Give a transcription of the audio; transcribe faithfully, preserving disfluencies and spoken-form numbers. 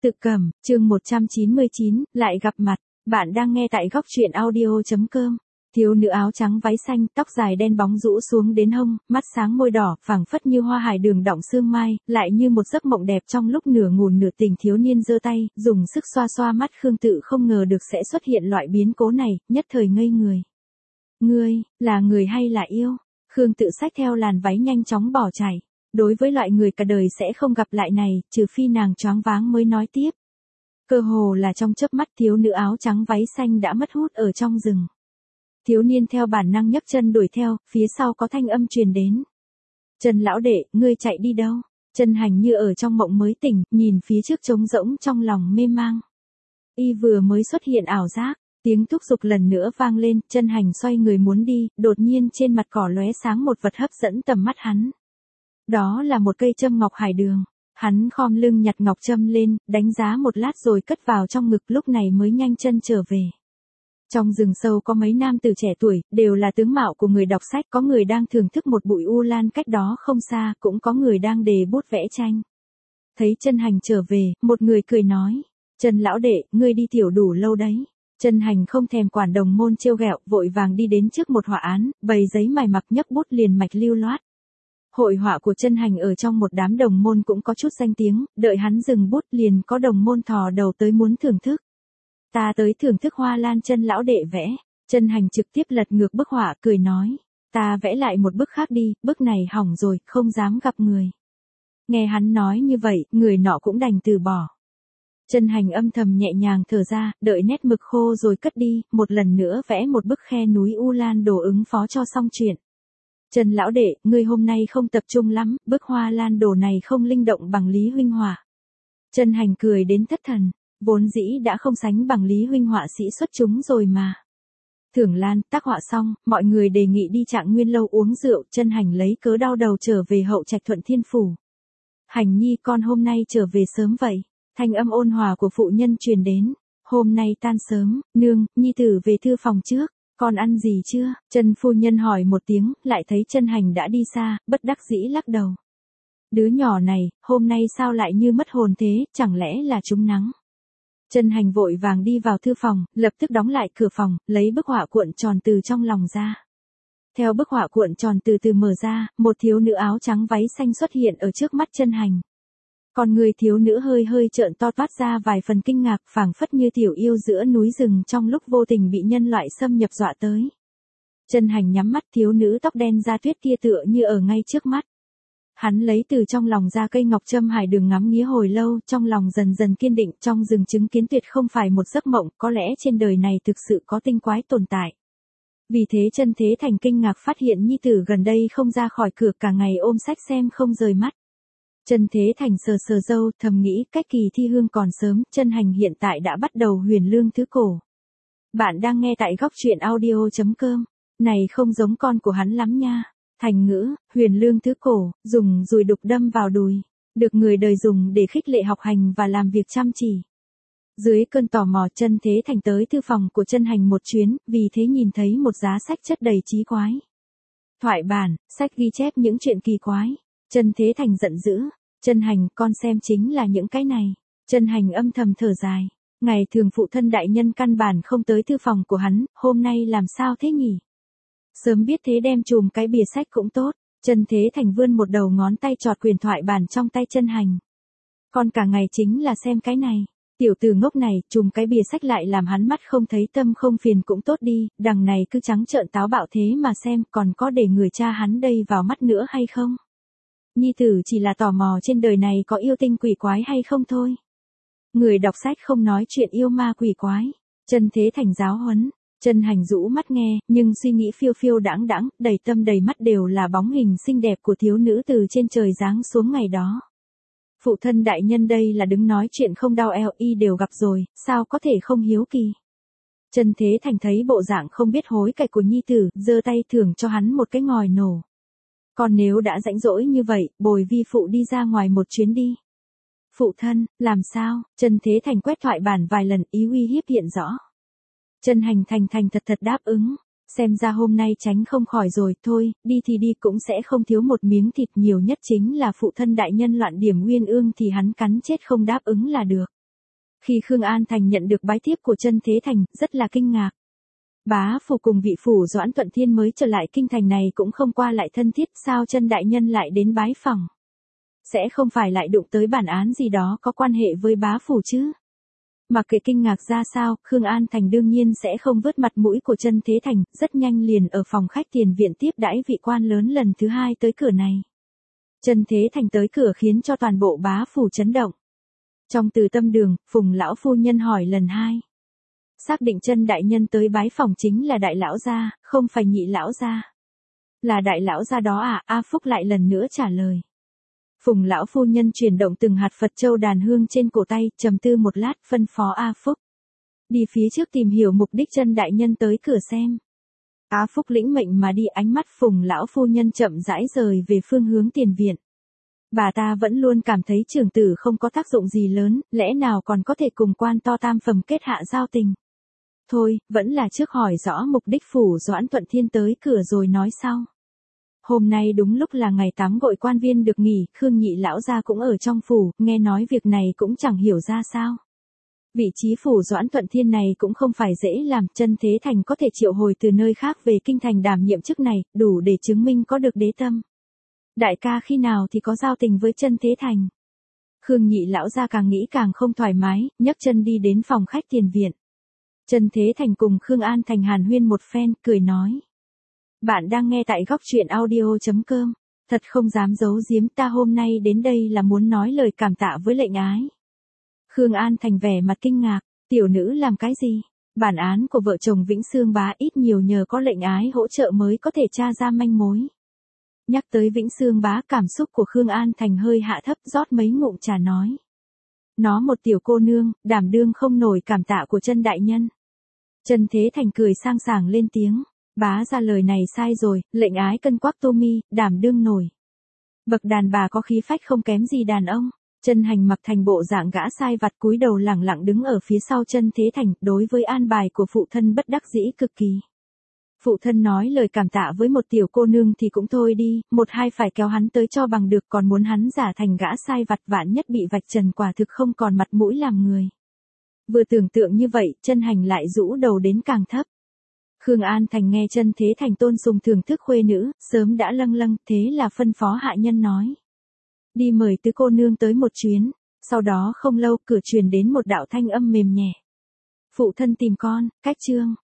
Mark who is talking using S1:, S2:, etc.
S1: Tự Cầm, chương một trăm chín mươi chín, lại gặp mặt. Bạn đang nghe tại góc truyện audio chấm com. Thiếu nữ áo trắng váy xanh, tóc dài đen bóng rũ xuống đến hông, mắt sáng môi đỏ, phảng phất như hoa hải đường đọng sương mai, lại như một giấc mộng đẹp trong lúc nửa ngủ nửa tỉnh. Thiếu niên giơ tay, dùng sức xoa xoa mắt Khương Tự, không ngờ được sẽ xuất hiện loại biến cố này, nhất thời ngây người. Ngươi, là người hay là yêu? Khương Tự xách theo làn váy nhanh chóng bỏ chạy. Đối với loại người cả đời sẽ không gặp lại này, trừ phi nàng choáng váng mới nói tiếp. Cơ hồ là trong chớp mắt, thiếu nữ áo trắng váy xanh đã mất hút ở trong rừng. Thiếu niên theo bản năng nhấc chân đuổi theo, phía sau có thanh âm truyền đến. Trần lão đệ, ngươi chạy đi đâu? Trần Hành như ở trong mộng mới tỉnh, nhìn phía trước trống rỗng trong lòng mê mang. Y vừa mới xuất hiện ảo giác, tiếng thúc giục lần nữa vang lên, Trần Hành xoay người muốn đi, đột nhiên trên mặt cỏ lóe sáng một vật hấp dẫn tầm mắt hắn. Đó là một cây châm ngọc hải đường. Hắn khom lưng nhặt ngọc châm lên, đánh giá một lát rồi cất vào trong ngực, lúc này mới nhanh chân trở về. Trong rừng sâu có mấy nam tử trẻ tuổi, đều là tướng mạo của người đọc sách, có người đang thưởng thức một bụi u lan cách đó không xa, cũng có người đang đề bút vẽ tranh. Thấy Trần Hành trở về, một người cười nói, Trần lão đệ, ngươi đi tiểu đủ lâu đấy. Trần Hành không thèm quản đồng môn trêu ghẹo, vội vàng đi đến trước một họa án, bày giấy mài mặc nhấc bút liền mạch lưu loát. Hội họa của Trần Hành ở trong một đám đồng môn cũng có chút danh tiếng, đợi hắn dừng bút liền có đồng môn thò đầu tới muốn thưởng thức. Ta tới thưởng thức hoa lan Trần lão đệ vẽ. Trần Hành trực tiếp lật ngược bức họa, cười nói, ta vẽ lại một bức khác đi, bức này hỏng rồi, không dám gặp người. Nghe hắn nói như vậy, người nọ cũng đành từ bỏ. Trần Hành âm thầm nhẹ nhàng thở ra, đợi nét mực khô rồi cất đi, một lần nữa vẽ một bức khe núi u lan đồ ứng phó cho xong chuyện. Trần lão đệ, ngươi hôm nay không tập trung lắm, bức hoa lan đồ này không linh động bằng Lý huynh họa. Trần Hành cười đến thất thần, vốn dĩ đã không sánh bằng Lý huynh họa sĩ xuất chúng rồi mà. Thưởng lan, tác họa xong, mọi người đề nghị đi Trạng Nguyên lâu uống rượu, Trần Hành lấy cớ đau đầu trở về Hậu Trạch Thuận Thiên phủ. Hành nhi con hôm nay trở về sớm vậy. Thanh âm ôn hòa của phụ nhân truyền đến. Hôm nay tan sớm, nương, nhi tử về thư phòng trước. Con ăn gì chưa? Trần phu nhân hỏi một tiếng, lại thấy Trần Hành đã đi xa, bất đắc dĩ lắc đầu. Đứa nhỏ này, hôm nay sao lại như mất hồn thế, chẳng lẽ là trúng nắng? Trần Hành vội vàng đi vào thư phòng, lập tức đóng lại cửa phòng, lấy bức họa cuộn tròn từ trong lòng ra. Theo bức họa cuộn tròn từ từ mở ra, một thiếu nữ áo trắng váy xanh xuất hiện ở trước mắt Trần Hành. Còn người thiếu nữ hơi hơi trợn to toát ra vài phần kinh ngạc, phảng phất như tiểu yêu giữa núi rừng trong lúc vô tình bị nhân loại xâm nhập dọa tới. Trần Hành nhắm mắt, thiếu nữ tóc đen da tuyết kia tựa như ở ngay trước mắt. Hắn lấy từ trong lòng ra cây ngọc châm hải đường ngắm nghía hồi lâu, trong lòng dần dần kiên định, trong rừng chứng kiến tuyệt không phải một giấc mộng, có lẽ trên đời này thực sự có tinh quái tồn tại. Vì thế Trần Thế Thành kinh ngạc phát hiện nhi tử gần đây không ra khỏi cửa, cả ngày ôm sách xem không rời mắt. Trần Thế Thành sờ sờ râu, thầm nghĩ cách kỳ thi hương còn sớm, Trần Hành hiện tại đã bắt đầu huyền lương thứ cổ. Bạn đang nghe tại góc truyện audio chấm com. Này không giống con của hắn lắm nha. Thành ngữ, huyền lương thứ cổ, dùng dùi đục đâm vào đùi. Được người đời dùng để khích lệ học hành và làm việc chăm chỉ. Dưới cơn tò mò, Trần Thế Thành tới thư phòng của Trần Hành một chuyến, vì thế nhìn thấy một giá sách chất đầy trí quái. Thoại bản, sách ghi chép những chuyện kỳ quái. Trần Thế Thành giận dữ, Trần Hành, con xem chính là những cái này. Trần Hành âm thầm thở dài, ngày thường phụ thân đại nhân căn bản không tới thư phòng của hắn, hôm nay làm sao thế nhỉ? Sớm biết thế đem chùm cái bìa sách cũng tốt. Trần Thế Thành vươn một đầu ngón tay chọt quyển thoại bản trong tay Trần Hành. Con cả ngày chính là xem cái này. Tiểu tử ngốc này, chùm cái bìa sách lại làm hắn mắt không thấy tâm không phiền cũng tốt đi, đằng này cứ trắng trợn táo bạo thế mà xem, còn có để người cha hắn đây vào mắt nữa hay không? Nhi tử chỉ là tò mò trên đời này có yêu tinh quỷ quái hay không thôi. Người đọc sách không nói chuyện yêu ma quỷ quái. Trần Thế Thành giáo huấn. Trần Hành rũ mắt nghe, nhưng suy nghĩ phiêu phiêu đãng đãng, đầy tâm đầy mắt đều là bóng hình xinh đẹp của thiếu nữ từ trên trời giáng xuống ngày đó. Phụ thân đại nhân đây là đứng nói chuyện không đau eo, y đều gặp rồi, sao có thể không hiếu kỳ. Trần Thế Thành thấy bộ dạng không biết hối cải của nhi tử, giơ tay thưởng cho hắn một cái ngòi nổ. Còn nếu đã rãnh rỗi như vậy, bồi vi phụ đi ra ngoài một chuyến đi. Phụ thân, làm sao? Trần Thế Thành quét thoại bản vài lần, ý uy hiếp hiện rõ. Trần Hành thành thành thật thật đáp ứng. Xem ra hôm nay tránh không khỏi rồi, thôi, đi thì đi cũng sẽ không thiếu một miếng thịt, nhiều nhất chính là phụ thân đại nhân loạn điểm uyên ương thì hắn cắn chết không đáp ứng là được. Khi Khương An Thành nhận được bái thiếp của Chân Thế Thành, rất là kinh ngạc. Bá phủ cùng vị phủ Doãn Thuận Thiên mới trở lại kinh thành này cũng không qua lại thân thiết, sao Chân đại nhân lại đến bái phỏng? Sẽ không phải lại đụng tới bản án gì đó có quan hệ với bá phủ chứ? Mặc kệ kinh ngạc ra sao, Khương An Thành đương nhiên sẽ không vớt mặt mũi của Chân Thế Thành, rất nhanh liền ở phòng khách tiền viện tiếp đãi vị quan lớn lần thứ hai tới cửa này. Chân Thế Thành tới cửa khiến cho toàn bộ bá phủ chấn động. Trong Từ Tâm đường, Phùng lão phu nhân hỏi lần hai. Xác định Chân đại nhân tới bái phòng chính là đại lão gia, không phải nhị lão gia. Là đại lão gia đó à? A Phúc lại lần nữa trả lời. Phùng lão phu nhân chuyển động từng hạt Phật châu đàn hương trên cổ tay, trầm tư một lát, phân phó A Phúc. Đi phía trước tìm hiểu mục đích Chân đại nhân tới cửa xem. A Phúc lĩnh mệnh mà đi, ánh mắt Phùng lão phu nhân chậm rãi rời về phương hướng tiền viện. Bà ta vẫn luôn cảm thấy trưởng tử không có tác dụng gì lớn, lẽ nào còn có thể cùng quan to tam phẩm kết hạ giao tình. Thôi, vẫn là trước hỏi rõ mục đích phủ Doãn Thuận Thiên tới cửa rồi nói sau. Hôm nay đúng lúc là ngày tám gội quan viên được nghỉ, Khương nhị lão gia cũng ở trong phủ, nghe nói việc này cũng chẳng hiểu ra sao. Vị trí phủ Doãn Thuận Thiên này cũng không phải dễ làm, Chân Thế Thành có thể triệu hồi từ nơi khác về kinh thành đảm nhiệm chức này, đủ để chứng minh có được đế tâm. Đại ca khi nào thì có giao tình với Chân Thế Thành? Khương nhị lão gia càng nghĩ càng không thoải mái, nhấc chân đi đến phòng khách tiền viện. Chân Thế Thành cùng Khương An Thành hàn huyên một phen, cười nói. Bạn đang nghe tại góc truyện audio chấm com. Thật không dám giấu giếm, ta hôm nay đến đây là muốn nói lời cảm tạ với lệnh ái. Khương An Thành vẻ mặt kinh ngạc, tiểu nữ làm cái gì? Bản án của vợ chồng Vĩnh Xương bá ít nhiều nhờ có lệnh ái hỗ trợ mới có thể tra ra manh mối. Nhắc tới Vĩnh Xương bá, cảm xúc của Khương An Thành hơi hạ thấp, rót mấy ngụm trà nói. Nó một tiểu cô nương, đảm đương không nổi cảm tạ của Chân đại nhân. Chân Thế Thành cười sang sảng lên tiếng. Bá ra lời này sai rồi, lệnh ái cân quắc tô mi, đảm đương nổi. Bậc đàn bà có khí phách không kém gì đàn ông. Chân Hành mặc thành bộ dạng gã sai vặt, cúi đầu lẳng lặng đứng ở phía sau Chân Thế Thành, đối với an bài của phụ thân bất đắc dĩ cực kỳ. Phụ thân nói lời cảm tạ với một tiểu cô nương thì cũng thôi đi, một hai phải kéo hắn tới cho bằng được, còn muốn hắn giả thành gã sai vặt, vạn nhất bị vạch trần quả thực không còn mặt mũi làm người. Vừa tưởng tượng như vậy, Chân Hành lại rũ đầu đến càng thấp. Khương An Thành nghe Chân Thế Thành tôn sùng thưởng thức khuê nữ, sớm đã lâng lâng, thế là phân phó hạ nhân nói. Đi mời tứ cô nương tới một chuyến, sau đó không lâu cửa truyền đến một đạo thanh âm mềm nhẹ. Phụ thân tìm con, cách trương,